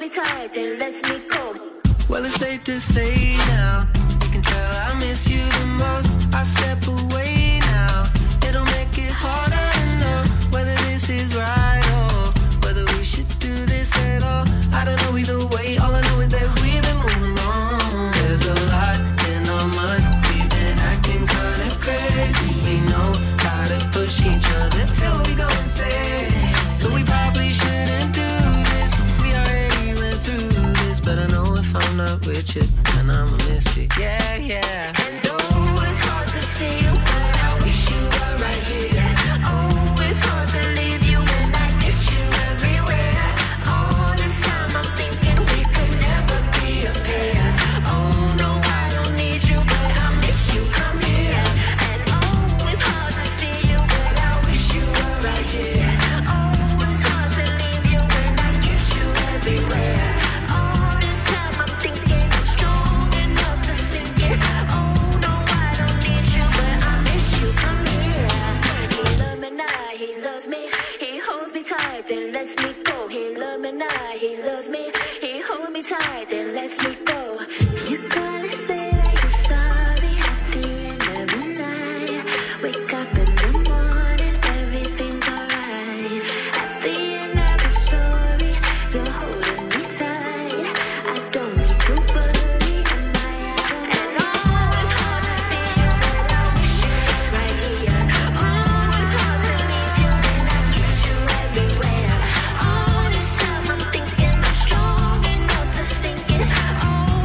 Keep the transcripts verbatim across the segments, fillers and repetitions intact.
me tight, then lets me go. Well, it's safe to say now, you can tell I miss you the most. I step away now, it'll make it harder to know whether this is right or whether we should do this at all. I don't know either way, all I know is that we've been moving on. There's a lot in our minds, we've been acting kinda crazy. We know how to push each other till we go insane. So we probably shouldn't do this, we already went through this. But I know if I'm not with you, then I'ma miss it, yeah, yeah. And oh, it's hard to see you, but I wish you were right here. Oh, it's hard to leave you when I miss you everywhere. All this time I'm thinking we could never be a pair. Oh no, I don't need you, but I miss you, come here. And oh, it's hard to see you, but I wish you were right here. Oh, it's hard to leave you when I kiss you everywhere. All this time I'm thinking I'm strong enough to sink it. Oh no, I don't need you, but I miss you, come here. He loves me now, he loves me. He holds me tight, then lets me go. He loves me now, he loves me. He holds me tight, then lets me go. You gotta say that you're sorry at the end of the night. Wake up in the morning, everything's alright. At the end of the story, you're holding me tight. I don't need to worry, am I out of And oh, it's hard to see you, but I wish you were right here. Oh, it's hard to leave you when I kiss you everywhere. All this time I'm thinking I'm strong enough to sink it. Oh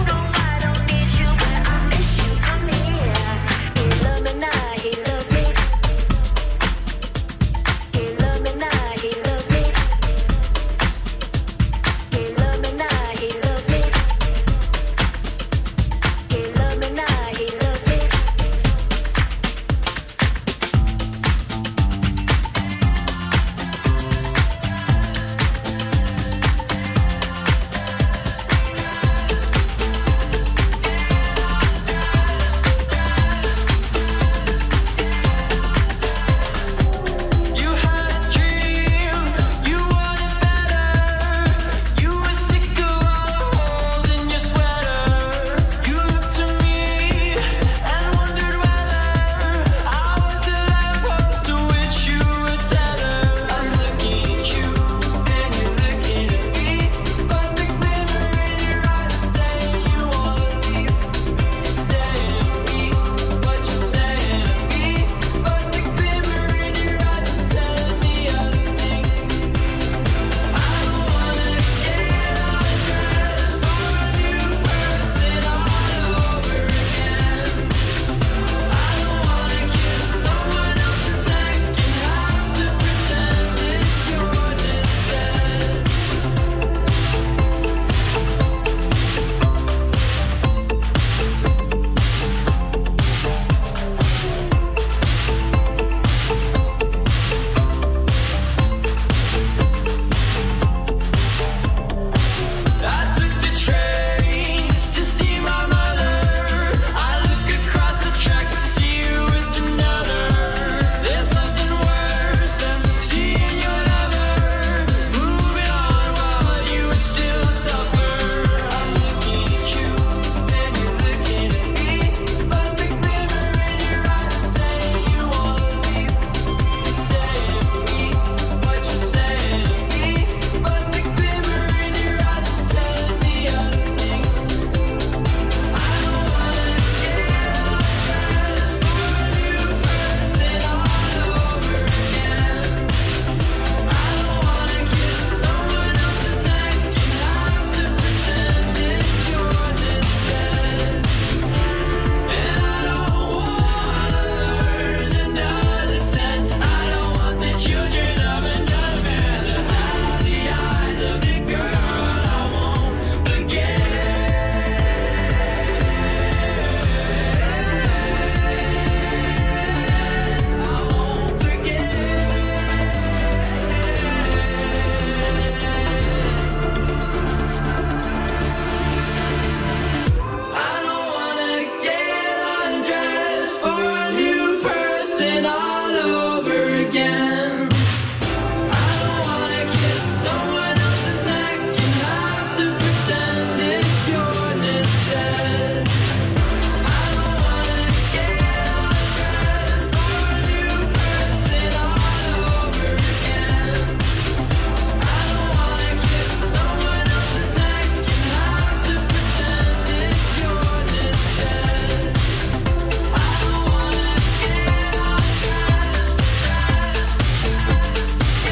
pretend it's yours instead. I don't wanna get undressed for a new person all over again. I don't wanna kiss someone else's neck and have to pretend it's yours instead. I don't wanna get undressed, dressed, get undressed.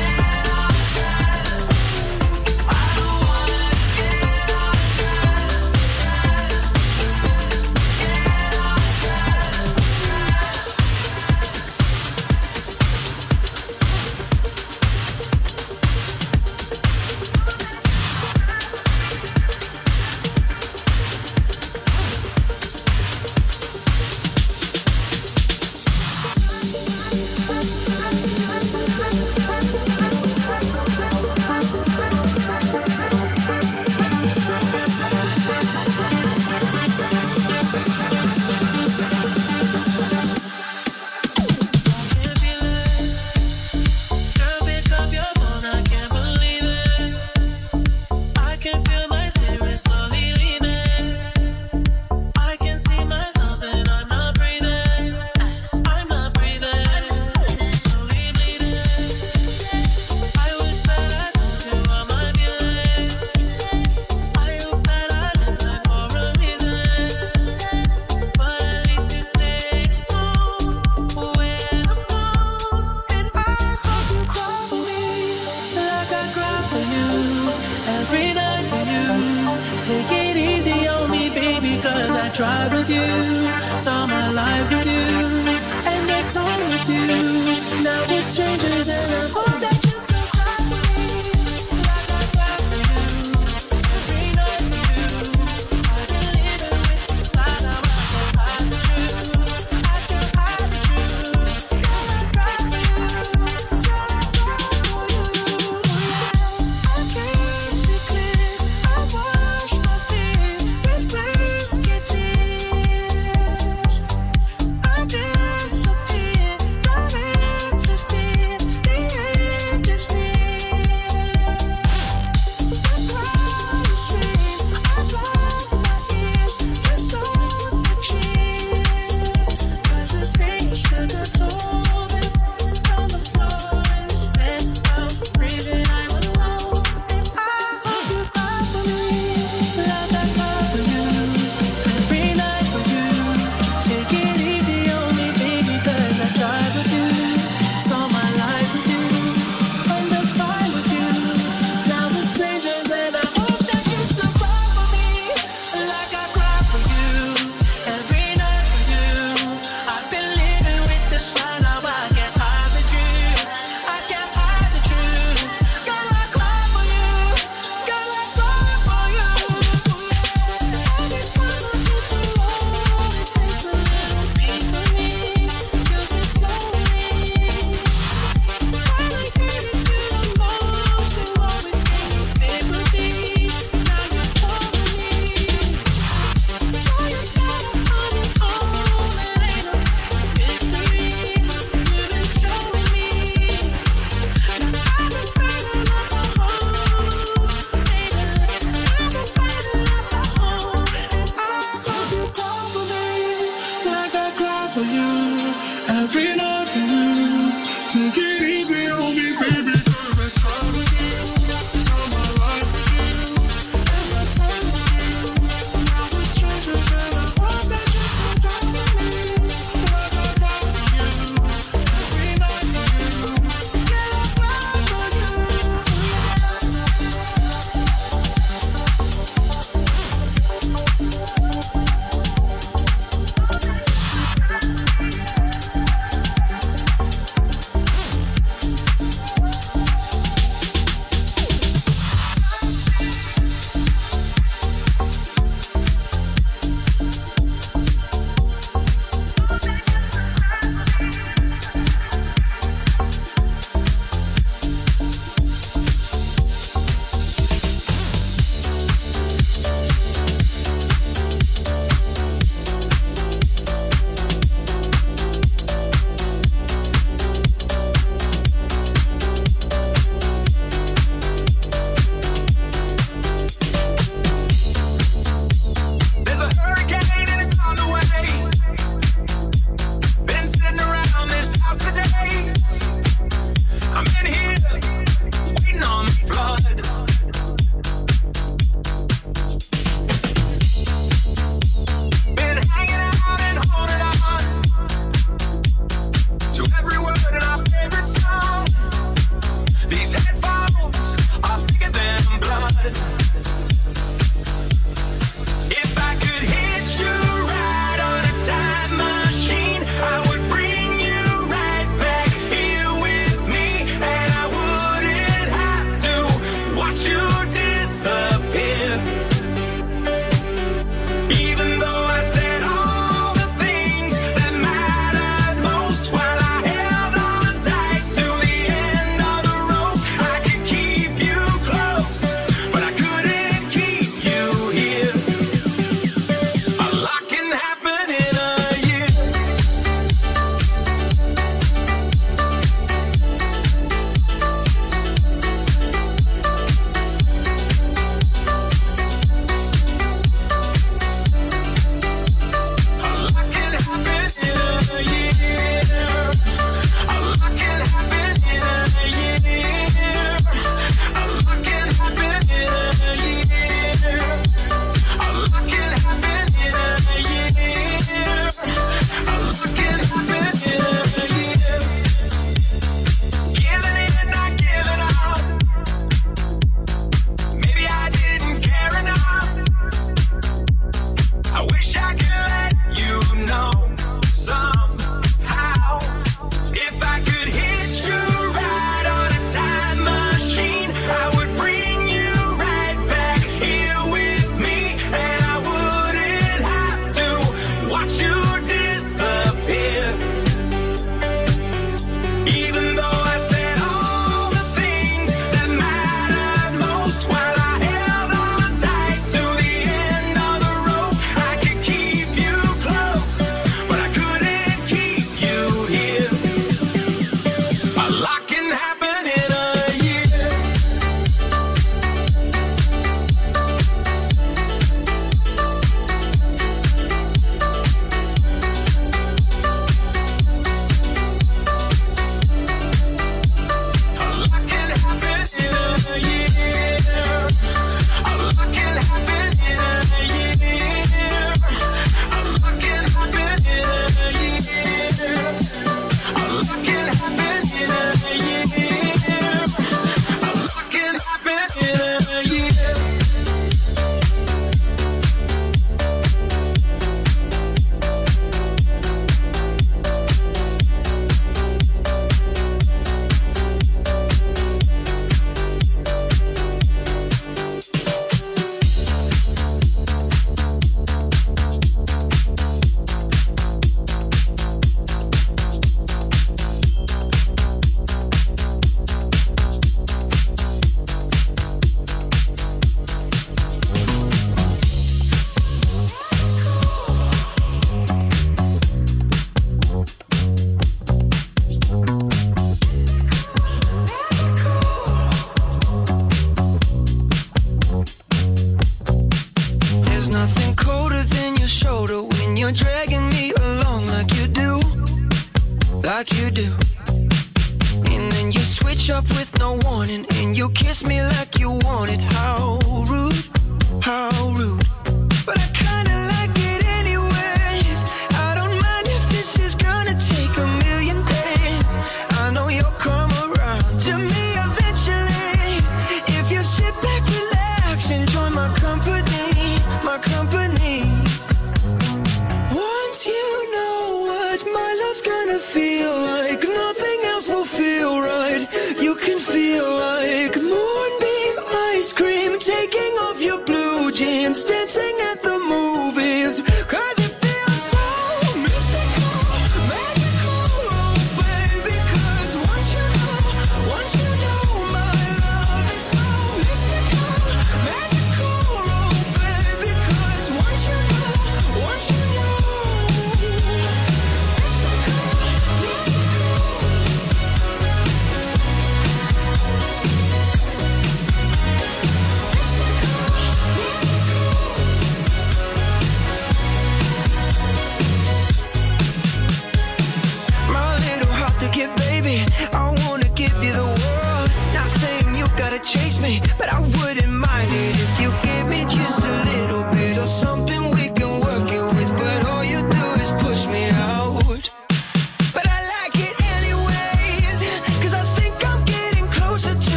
I don't wanna get undressed, dressed, Girl, pick up your phone, I can't believe it. I can feel my spirit slowly leaving. I can see myself and I'm not breathing. I'm not breathing. Slowly bleeding. I wish that I told you all my feelings. I hope that I live life for a reason. But at least you play the song when I'm gone. And I hope you cry for me like I cry for you every night for you. Take it easy on me, baby, cause I tried with you. Saw my life with you, and I've torn with you. Now we're strangers and I hope that you still cry for me like I cry for you every night for you. I've been living with this lie, now I can't hide the truth. I can't hide the truth. Girl, I cry for you. Girl, I cry for you. I can't see clear. I wash my feet with wasted tears. I disappear, darling. like you do. And then you switch up with no warning, and you kiss me like you want it. How rude, how rude. But I kinda like it anyways. I don't mind if this is gonna take a million days. I know you'll come around to me eventually. If you sit back, relax, enjoy my company, my company. Once you know what my love's gonna feel like, nothing else will feel right. You can feel like moonbeams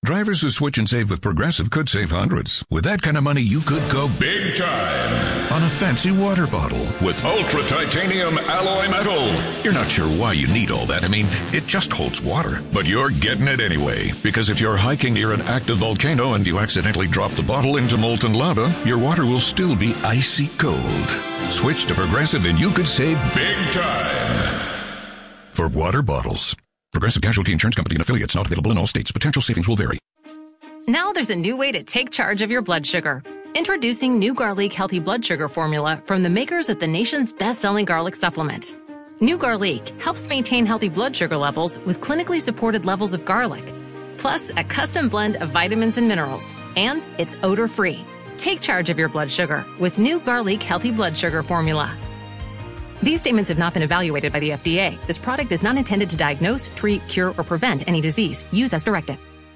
Drivers who switch and save with Progressive could save hundreds. With that kind of money, you could go big time on a fancy water bottle with ultra titanium alloy metal. You're not sure why you need all that. I mean, it just holds water. But you're getting it anyway, because if you're hiking near an active volcano and you accidentally drop the bottle into molten lava, your water will still be icy cold. Switch to Progressive and you could save big time. For water bottles. Progressive Casualty Insurance Company and affiliates, not available in all states. Potential savings will vary. Now there's a new way to take charge of your blood sugar. Introducing New Garlic Healthy Blood Sugar Formula from the makers of the nation's best-selling garlic supplement. New Garlic helps maintain healthy blood sugar levels with clinically supported levels of garlic, plus a custom blend of vitamins and minerals, and it's odor-free. Take charge of your blood sugar with New Garlic Healthy Blood Sugar Formula. These statements have not been evaluated by the F D A. This product is not intended to diagnose, treat, cure, or prevent any disease. Use as directed.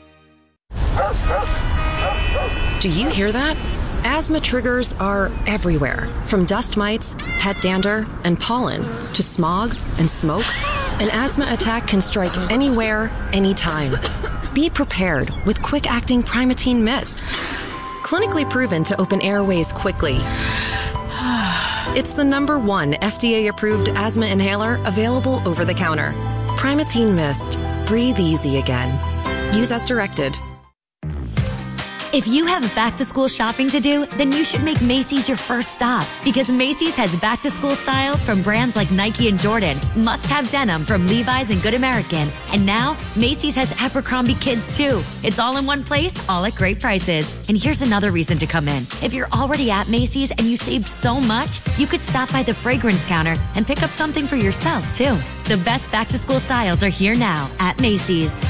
Do you hear that? Asthma triggers are everywhere, from dust mites, pet dander, and pollen, to smog and smoke. An asthma attack can strike anywhere, anytime. Be prepared with quick-acting Primatene Mist. Clinically proven to open airways quickly. It's the number one F D A-approved asthma inhaler available over the counter. Primatene Mist. Breathe easy again. Use as directed. If you have back-to-school shopping to do, then you should make Macy's your first stop, because Macy's has back-to-school styles from brands like Nike and Jordan, must-have denim from Levi's and Good American, and now Macy's has Abercrombie Kids too. It's all in one place, all at great prices. And here's another reason to come in. If you're already at Macy's and you saved so much, you could stop by the fragrance counter and pick up something for yourself too. The best back-to-school styles are here now at Macy's.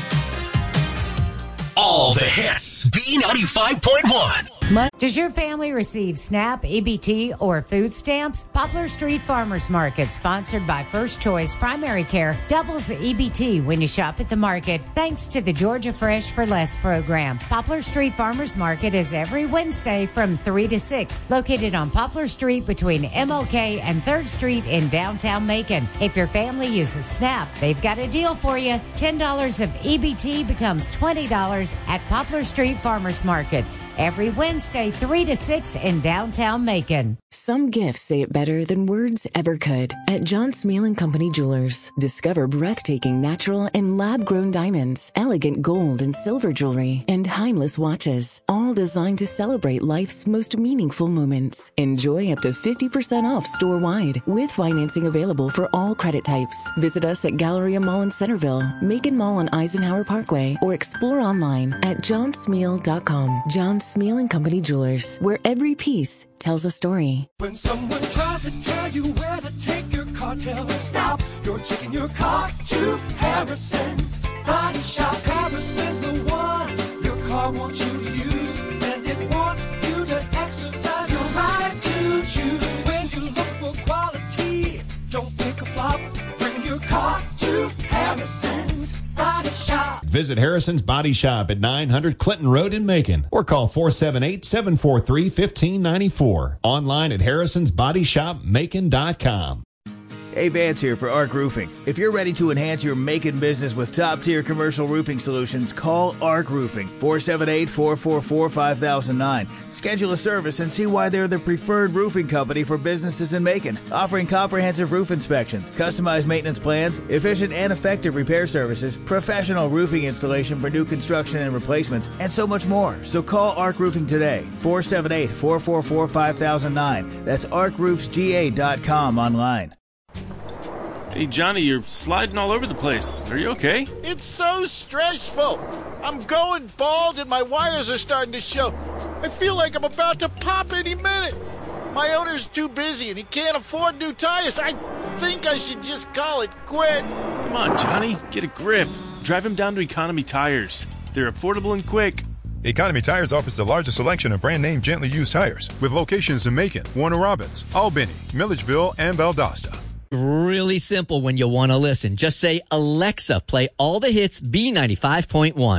All the hits. B ninety-five point one. Does your family receive SNAP, E B T, or food stamps? Poplar Street Farmers Market, sponsored by First Choice Primary Care, doubles the E B T when you shop at the market, thanks to the Georgia Fresh for Less program. Poplar Street Farmers Market is every Wednesday from three to six, located on Poplar Street between M L K and third Street in downtown Macon. If your family uses SNAP, they've got a deal for you. ten dollars of E B T becomes twenty dollars at Poplar Street Farmers Market. Every Wednesday, three to six in downtown Macon. Some gifts say it better than words ever could. At John Smeal and Company Jewelers, discover breathtaking natural and lab-grown diamonds, elegant gold and silver jewelry, and timeless watches, all designed to celebrate life's most meaningful moments. Enjoy up to fifty percent off store-wide, with financing available for all credit types. Visit us at Galleria Mall in Centerville, Macon Mall on Eisenhower Parkway, or explore online at john smeal dot com. John Smeal and Company Jewelers, where every piece tells a story. When someone tries to tell you where to take your car, tell them stop. You're taking your car to Harrison's Body Shop. Harrison's the one your car wants you to use, and it wants you to exercise your right to choose. When you look for quality, don't pick a flop. Bring your car to Harrison's Body Shop. Visit Harrison's Body Shop at nine hundred Clinton Road in Macon, or call four seven eight, seven four three, one five nine four. Online at harrisons body shop macon dot com. Hey, Vance here for Arc Roofing. If you're ready to enhance your Macon business with top-tier commercial roofing solutions, call Arc Roofing, four seven eight, four four four, five thousand nine. Schedule a service and see why they're the preferred roofing company for businesses in Macon, offering comprehensive roof inspections, customized maintenance plans, efficient and effective repair services, professional roofing installation for new construction and replacements, and so much more. So call Arc Roofing today, four seven eight, four four four, five thousand nine. That's arc roofs g a dot com online. Hey, Johnny, you're sliding all over the place. Are you okay? It's so stressful. I'm going bald and my wires are starting to show. I feel like I'm about to pop any minute. My owner's too busy and he can't afford new tires. I think I should just call it quits. Come on, Johnny, get a grip. Drive him down to Economy Tires. They're affordable and quick. Economy Tires offers the largest selection of brand-name gently used tires, with locations in Macon, Warner Robins, Albany, Milledgeville, and Valdosta. Really simple when you want to listen. Just say, Alexa, play all the hits B ninety-five point one.